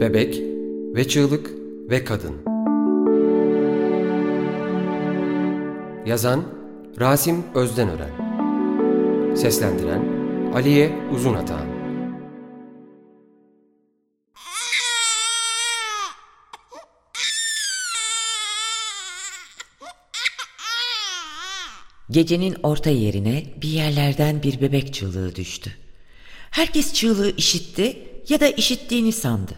Bebek ve Çığlık ve Kadın. Yazan Rasim Özdenören. Seslendiren Aliye Uzunatağan. Gecenin orta yerine bir yerlerden bir bebek çığlığı düştü. Herkes çığlığı işitti ya da işittiğini sandı.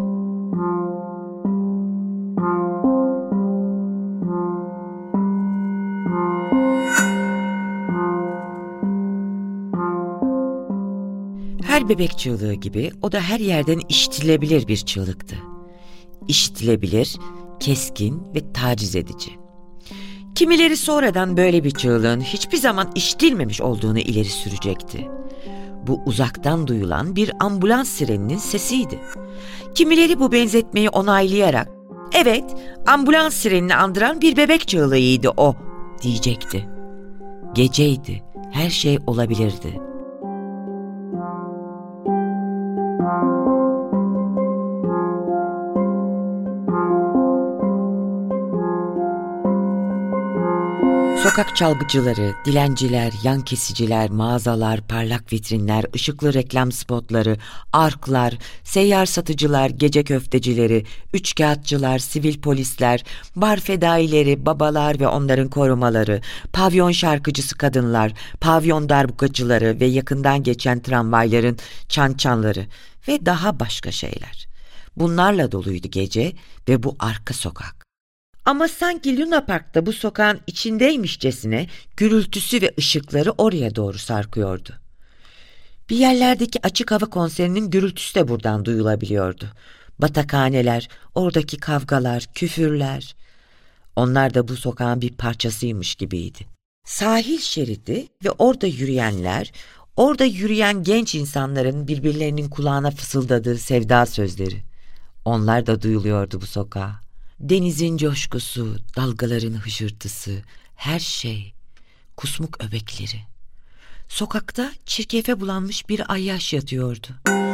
Her bebek çığlığı gibi o da her yerden işitilebilir bir çığlıktı. İşitilebilir, keskin ve taciz edici. Kimileri sonradan böyle bir çığlığın hiçbir zaman işitilmemiş olduğunu ileri sürecekti. Bu uzaktan duyulan bir ambulans sireninin sesiydi. Kimileri bu benzetmeyi onaylayarak, "Evet, ambulans sirenini andıran bir bebek çığlığıydı o," diyecekti. Geceydi, her şey olabilirdi. Sokak çalgıcıları, dilenciler, yan kesiciler, mağazalar, parlak vitrinler, ışıklı reklam spotları, arklar, seyyar satıcılar, gece köftecileri, üçkağıtçılar, sivil polisler, bar fedaileri, babalar ve onların korumaları, pavyon şarkıcısı kadınlar, pavyon darbukacıları ve yakından geçen tramvayların çançanları ve daha başka şeyler. Bunlarla doluydu gece ve bu arka sokak. Ama sanki Luna Park'ta bu sokağın içindeymişçesine gürültüsü ve ışıkları oraya doğru sarkıyordu. Bir yerlerdeki açık hava konserinin gürültüsü de buradan duyulabiliyordu. Batakhaneler, oradaki kavgalar, küfürler. Onlar da bu sokağın bir parçasıymış gibiydi. Sahil şeridi ve orada yürüyenler, orada yürüyen genç insanların birbirlerinin kulağına fısıldadığı sevda sözleri. Onlar da duyuluyordu bu sokağa. Denizin coşkusu, dalgaların hışırtısı, her şey, kusmuk öbekleri. Sokakta çirkefe bulanmış bir ayyaş yatıyordu.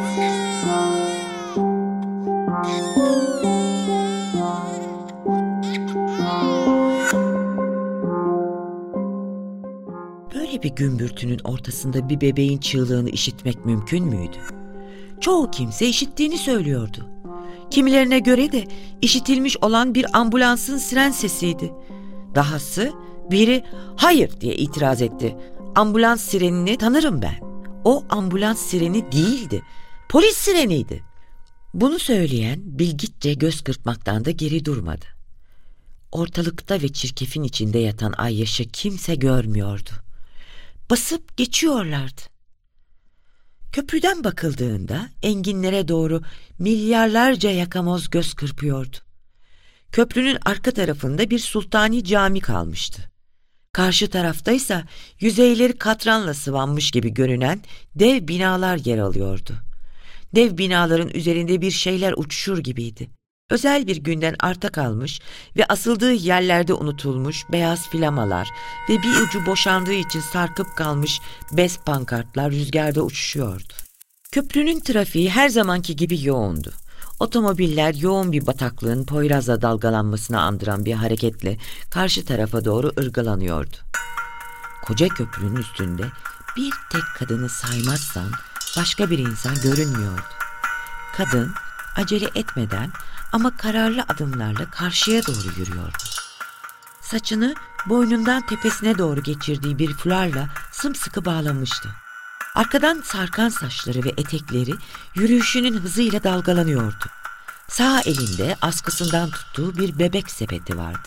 Böyle bir gümbürtünün ortasında bir bebeğin çığlığını işitmek mümkün müydü? Çoğu kimse işittiğini söylüyordu. Kimilerine göre de işitilmiş olan bir ambulansın siren sesiydi. Dahası biri "hayır" diye itiraz etti. "Ambulans sirenini tanırım ben. O ambulans sireni değildi. Polis sireniydi." Bunu söyleyen bilgitçe göz kırpmaktan da geri durmadı. Ortalıkta ve çirkefin içinde yatan ayyaşı kimse görmüyordu. Basıp geçiyorlardı. Köprüden bakıldığında enginlere doğru milyarlarca yakamoz göz kırpıyordu. Köprünün arka tarafında bir sultani cami kalmıştı. Karşı taraftaysa yüzeyleri katranla sıvanmış gibi görünen dev binalar yer alıyordu. Dev binaların üzerinde bir şeyler uçuşur gibiydi. Özel bir günden arta kalmış ve asıldığı yerlerde unutulmuş beyaz flamalar ve bir ucu boşandığı için sarkıp kalmış bez pankartlar rüzgarda uçuşuyordu. Köprünün trafiği her zamanki gibi yoğundu. Otomobiller yoğun bir bataklığın Poyraz'la dalgalanmasına andıran bir hareketle karşı tarafa doğru ırgalanıyordu. Koca köprünün üstünde bir tek kadını saymazsan başka bir insan görünmüyordu. Kadın acele etmeden ama kararlı adımlarla karşıya doğru yürüyordu. Saçını boynundan tepesine doğru geçirdiği bir fularla sımsıkı bağlamıştı. Arkadan sarkan saçları ve etekleri yürüyüşünün hızıyla dalgalanıyordu. Sağ elinde askısından tuttuğu bir bebek sepeti vardı.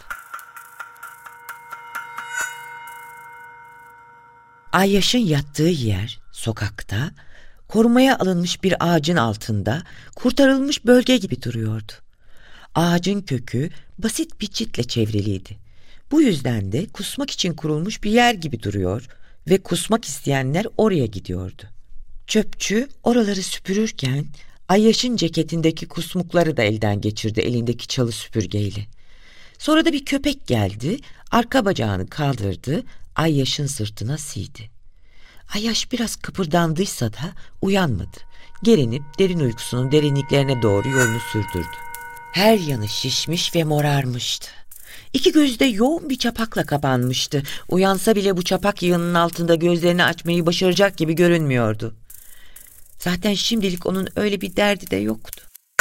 Ayyaş'ın yattığı yer sokakta, korumaya alınmış bir ağacın altında kurtarılmış bölge gibi duruyordu. Ağacın kökü basit bir çitle çevriliydi. Bu yüzden de kusmak için kurulmuş bir yer gibi duruyor ve kusmak isteyenler oraya gidiyordu. Çöpçü oraları süpürürken Ayyaş'ın ceketindeki kusmukları da elden geçirdi elindeki çalı süpürgeyle. Sonra da bir köpek geldi, arka bacağını kaldırdı, Ayyaş'ın sırtına siydi. Ayyaş biraz kıpırdandıysa da uyanmadı. Gerilip derin uykusunun derinliklerine doğru yolunu sürdürdü. Her yanı şişmiş ve morarmıştı. İki gözü de yoğun bir çapakla kapanmıştı. Uyansa bile bu çapak yığının altında gözlerini açmayı başaracak gibi görünmüyordu. Zaten şimdilik onun öyle bir derdi de yoktu.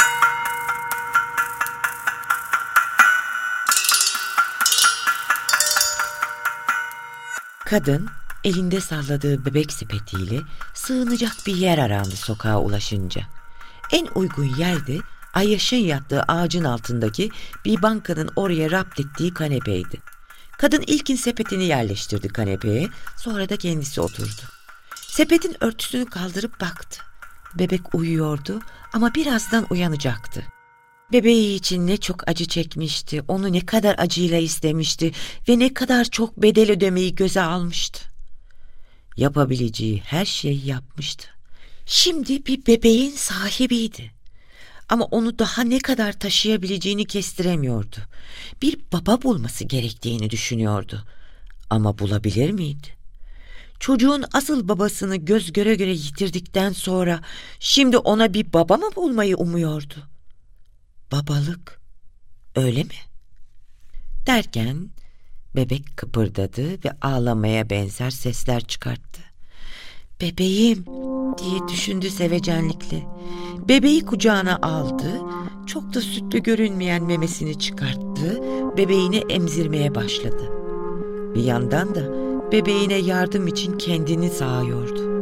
Kadın elinde salladığı bebek sepetiyle sığınacak bir yer arandı sokağa ulaşınca. En uygun yerde Ayyaş'ın yattığı ağacın altındaki bir bankanın oraya rapt ettiği kanepeydi. Kadın ilkin sepetini yerleştirdi kanepeye, sonra da kendisi oturdu. Sepetin örtüsünü kaldırıp baktı. Bebek uyuyordu ama birazdan uyanacaktı. Bebeği için ne çok acı çekmişti, onu ne kadar acıyla istemişti ve ne kadar çok bedel ödemeyi göze almıştı. Yapabileceği her şeyi yapmıştı. Şimdi bir bebeğin sahibiydi. Ama onu daha ne kadar taşıyabileceğini kestiremiyordu. Bir baba bulması gerektiğini düşünüyordu. Ama bulabilir miydi? Çocuğun asıl babasını göz göre göre yitirdikten sonra şimdi ona bir baba mı bulmayı umuyordu? Babalık, öyle mi? Derken bebek kıpırdadı ve ağlamaya benzer sesler çıkarttı. "Bebeğim," diye düşündü sevecenlikle. Bebeği kucağına aldı, çok da sütlü görünmeyen memesini çıkarttı, bebeğini emzirmeye başladı. Bir yandan da bebeğine yardım için kendini sağıyordu.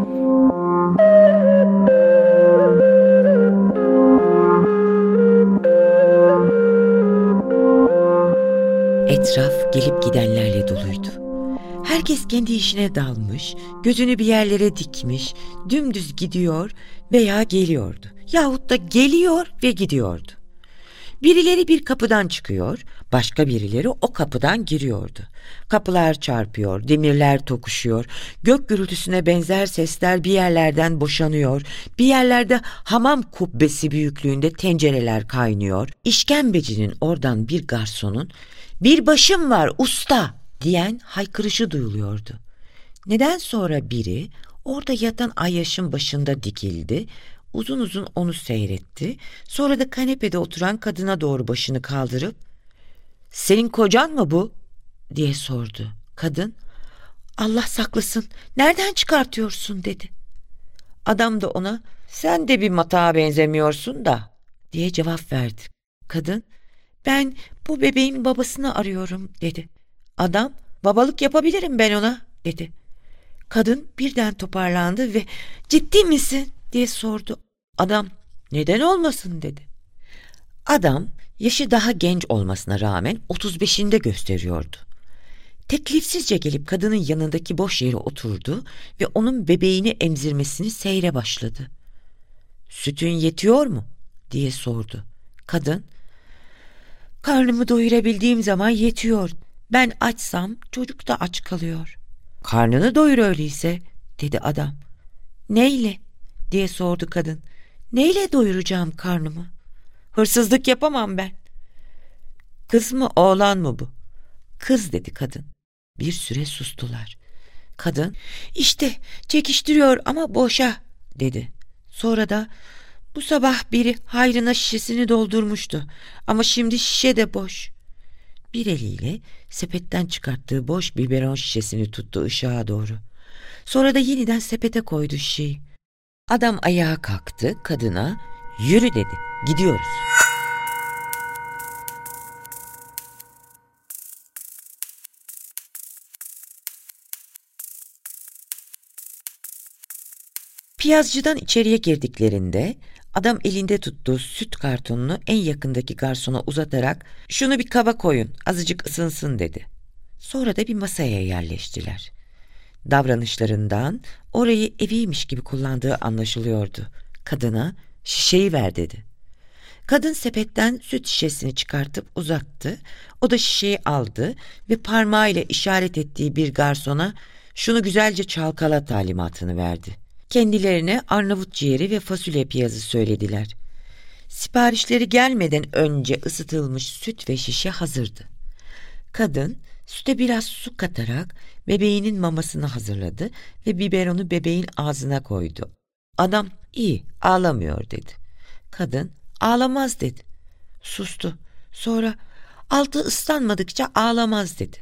Etraf gelip gidenlerle doluydu. Herkes kendi işine dalmış, gözünü bir yerlere dikmiş, dümdüz gidiyor veya geliyordu. Yahut da geliyor ve gidiyordu. Birileri bir kapıdan çıkıyor, başka birileri o kapıdan giriyordu. Kapılar çarpıyor, demirler tokuşuyor, gök gürültüsüne benzer sesler bir yerlerden boşanıyor, bir yerlerde hamam kubbesi büyüklüğünde tencereler kaynıyor. İşkembecinin oradan bir garsonun "Bir başım var usta!" diyen haykırışı duyuluyordu. Neden sonra biri orada yatan Ayyaş'ın başında dikildi, uzun uzun onu seyretti, sonra da kanepede oturan kadına doğru başını kaldırıp "Senin kocan mı bu?" diye sordu. Kadın "Allah saklasın, nereden çıkartıyorsun?" dedi. Adam da ona "Sen de bir matağa benzemiyorsun da" diye cevap verdi. Kadın "Ben bu bebeğin babasını arıyorum" dedi. Adam "Babalık yapabilirim ben ona" dedi. Kadın birden toparlandı ve "Ciddi misin?" diye sordu. Adam "Neden olmasın?" dedi. Adam yaşı daha genç olmasına rağmen 35'inde gösteriyordu. Teklifsizce gelip kadının yanındaki boş yere oturdu ve onun bebeğini emzirmesini seyre başladı. "Sütün yetiyor mu?" diye sordu. Kadın "Karnımı doyurabildiğim zaman yetiyor. Ben açsam çocuk da aç kalıyor." "Karnını doyur öyleyse," dedi adam. "Neyle?" diye sordu kadın. "Neyle doyuracağım karnımı? Hırsızlık yapamam ben." "Kız mı oğlan mı bu?" "Kız," dedi kadın. Bir süre sustular. Kadın "İşte çekiştiriyor ama boşa," dedi. Sonra da "Bu sabah biri hayrına şişesini doldurmuştu ama şimdi şişe de boş." Bir eliyle sepetten çıkarttığı boş biberon şişesini tuttu ışığa doğru. Sonra da yeniden sepete koydu şişeyi. Adam ayağa kalktı, kadına "Yürü," dedi. "Gidiyoruz." Piyazcıdan içeriye girdiklerinde adam elinde tuttuğu süt kartonunu en yakındaki garsona uzatarak "Şunu bir kaba koyun, azıcık ısınsın," dedi. Sonra da bir masaya yerleştiler. Davranışlarından orayı eviymiş gibi kullandığı anlaşılıyordu. Kadına "Şişeyi ver," dedi. Kadın sepetten süt şişesini çıkartıp uzattı. O da şişeyi aldı ve parmağıyla işaret ettiği bir garsona "Şunu güzelce çalkala" talimatını verdi. Kendilerine Arnavut ciğeri ve fasulye piyazı söylediler. Siparişleri gelmeden önce ısıtılmış süt ve şişe hazırdı. Kadın Süte biraz su katarak bebeğinin mamasını hazırladı ve biberonu bebeğin ağzına koydu. Adam iyi, ağlamıyor dedi. Kadın ağlamaz dedi. Sustu. Sonra altı ıslanmadıkça ağlamaz dedi.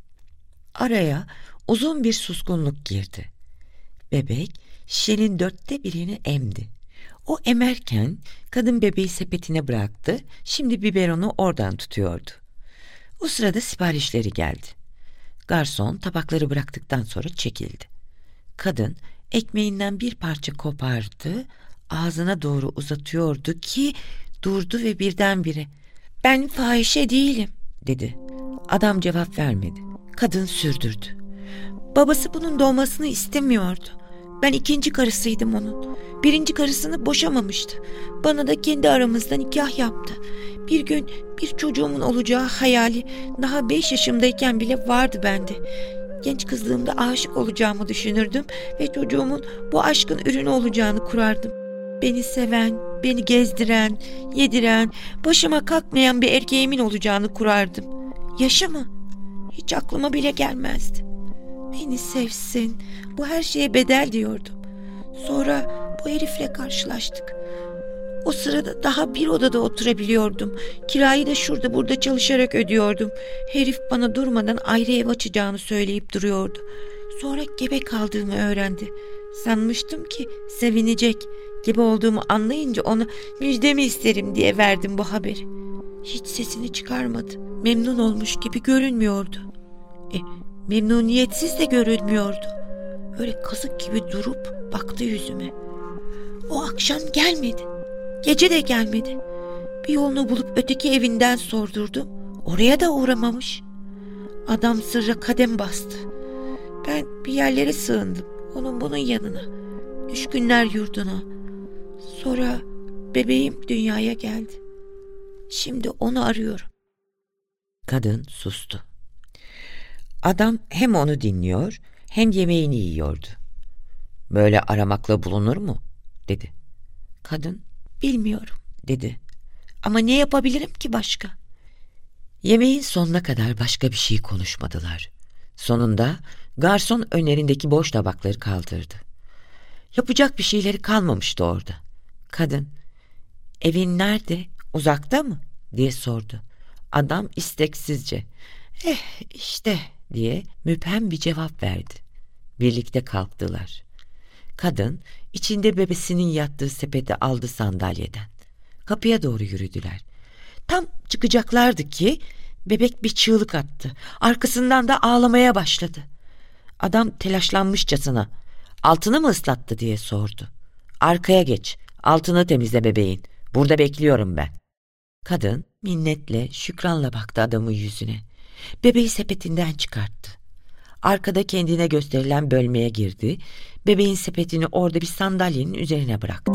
Araya uzun bir suskunluk girdi. Bebek şişenin 1/4'ünü emdi. O emerken kadın bebeği sepetine bıraktı. Şimdi biberonu oradan tutuyordu. O sırada siparişleri geldi. Garson tabakları bıraktıktan sonra çekildi. Kadın ekmeğinden bir parça kopardı, ağzına doğru uzatıyordu ki durdu ve birdenbire "Ben fahişe değilim," dedi. Adam cevap vermedi. Kadın sürdürdü. "Babası bunun doğmasını istemiyordu. Ben 2. karısıydım onun. 1. karısını boşamamıştı. Bana da kendi aramızda nikah yaptı. Bir gün bir çocuğumun olacağı hayali daha 5 yaşımdayken bile vardı bende. Genç kızlığımda aşık olacağımı düşünürdüm ve çocuğumun bu aşkın ürünü olacağını kurardım. Beni seven, beni gezdiren, yediren, başıma kalkmayan bir erkeğimin olacağını kurardım. Yaşı mı? Hiç aklıma bile gelmezdi. Beni sevsin, bu her şeye bedel diyordum. Sonra bu herifle karşılaştık. O sırada daha bir odada oturabiliyordum. Kirayı da şurada burada çalışarak ödüyordum. Herif bana durmadan ayrı ev açacağını söyleyip duruyordu. Sonra gebe kaldığımı öğrendi. Sanmıştım ki sevinecek. Gebe olduğumu anlayınca ona müjdemi isterim diye verdim bu haberi. Hiç sesini çıkarmadı. Memnun olmuş gibi görünmüyordu. Memnuniyetsiz de görünmüyordu. Öyle kazık gibi durup baktı yüzüme. O akşam gelmedi. Gece de gelmedi. Bir yolunu bulup öteki evinden sordurdum. Oraya da uğramamış. Adam sırra kadem bastı. Ben bir yerlere sığındım. Onun bunun yanına. Düşkünler yurduna. Sonra bebeğim dünyaya geldi. Şimdi onu arıyorum. Kadın sustu. Adam hem onu dinliyor hem yemeğini yiyordu. "Böyle aramakla bulunur mu?" dedi. Kadın "Bilmiyorum," dedi. "Ama ne yapabilirim ki başka?" Yemeğin sonuna kadar başka bir şey konuşmadılar. Sonunda garson önlerindeki boş tabakları kaldırdı. Yapacak bir şeyleri kalmamıştı orada. Kadın "Evin nerede? Uzakta mı?" diye sordu. Adam isteksizce işte diye müphem bir cevap verdi. Birlikte kalktılar. Kadın içinde bebesinin yattığı sepeti aldı sandalyeden. Kapıya doğru yürüdüler. Tam çıkacaklardı ki bebek bir çığlık attı. Arkasından da ağlamaya başladı. Adam telaşlanmışçasına "Altını mı ıslattı?" diye sordu. "Arkaya geç, altını temizle bebeğin. Burada bekliyorum ben." Kadın minnetle, şükranla baktı adamın yüzüne. Bebeği sepetinden çıkarttı. Arkada kendine gösterilen bölmeye girdi. Bebeğin sepetini orada bir sandalyenin üzerine bıraktı.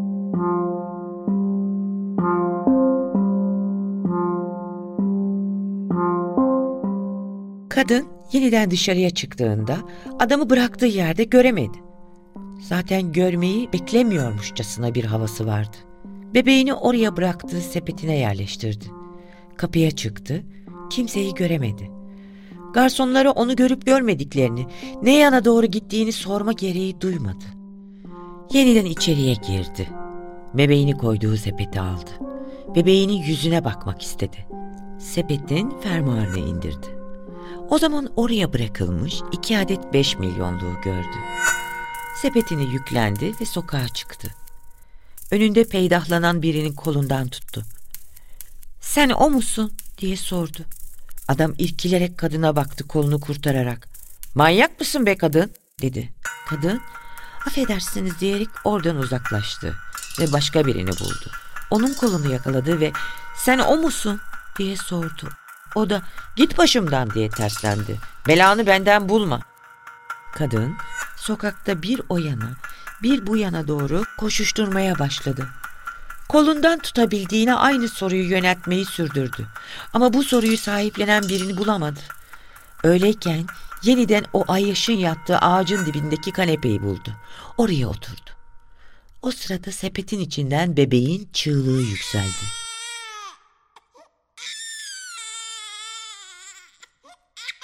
Kadın yeniden dışarıya çıktığında adamı bıraktığı yerde göremedi. Zaten görmeyi beklemiyormuşçasına bir havası vardı. Bebeğini oraya bıraktığı sepetine yerleştirdi. Kapıya çıktı. Kimseyi göremedi. Garsonlara onu görüp görmediklerini, ne yana doğru gittiğini sorma gereği duymadı. Yeniden içeriye girdi. Bebeğini koyduğu sepeti aldı. Bebeğinin yüzüne bakmak istedi. Sepetin fermuarını indirdi. O zaman oraya bırakılmış 2 adet 5 milyonluğu gördü. Sepetini yüklendi ve sokağa çıktı. Önünde peydahlanan birinin kolundan tuttu. "Sen o musun?" diye sordu. Adam irkilerek kadına baktı kolunu kurtararak. "Manyak mısın be kadın?" dedi. Kadın "Affedersiniz" diyerek oradan uzaklaştı ve başka birini buldu. Onun kolunu yakaladı ve "Sen o musun?" diye sordu. O da "Git başımdan" diye terslendi. "Belanı benden bulma." Kadın sokakta bir o yana bir bu yana doğru koşuşturmaya başladı. Kolundan tutabildiğine aynı soruyu yöneltmeyi sürdürdü. Ama bu soruyu sahiplenen birini bulamadı. Öyleyken yeniden o Ayyaş'ın yattığı ağacın dibindeki kanepeyi buldu. Oraya oturdu. O sırada sepetin içinden bebeğin çığlığı yükseldi.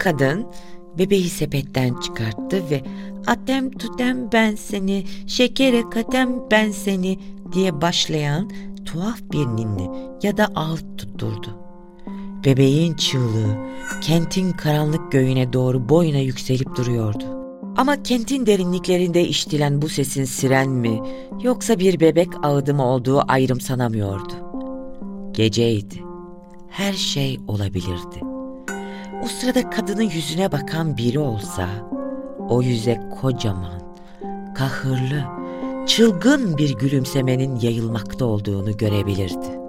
kadın bebeği sepetten çıkarttı ve "Atem tutem ben seni, şekere katem ben seni" diye başlayan tuhaf bir ninni ya da ağıt tutturdu. Bebeğin çığlığı kentin karanlık göğüne doğru boyuna yükselip duruyordu. Ama kentin derinliklerinde işitilen bu sesin siren mi yoksa bir bebek ağıdı mı olduğu ayrımsanamıyordu. Geceydi. Her şey olabilirdi. O sırada kadının yüzüne bakan biri olsa, o yüze kocaman, kahırlı, çılgın bir gülümsemenin yayılmakta olduğunu görebilirdi.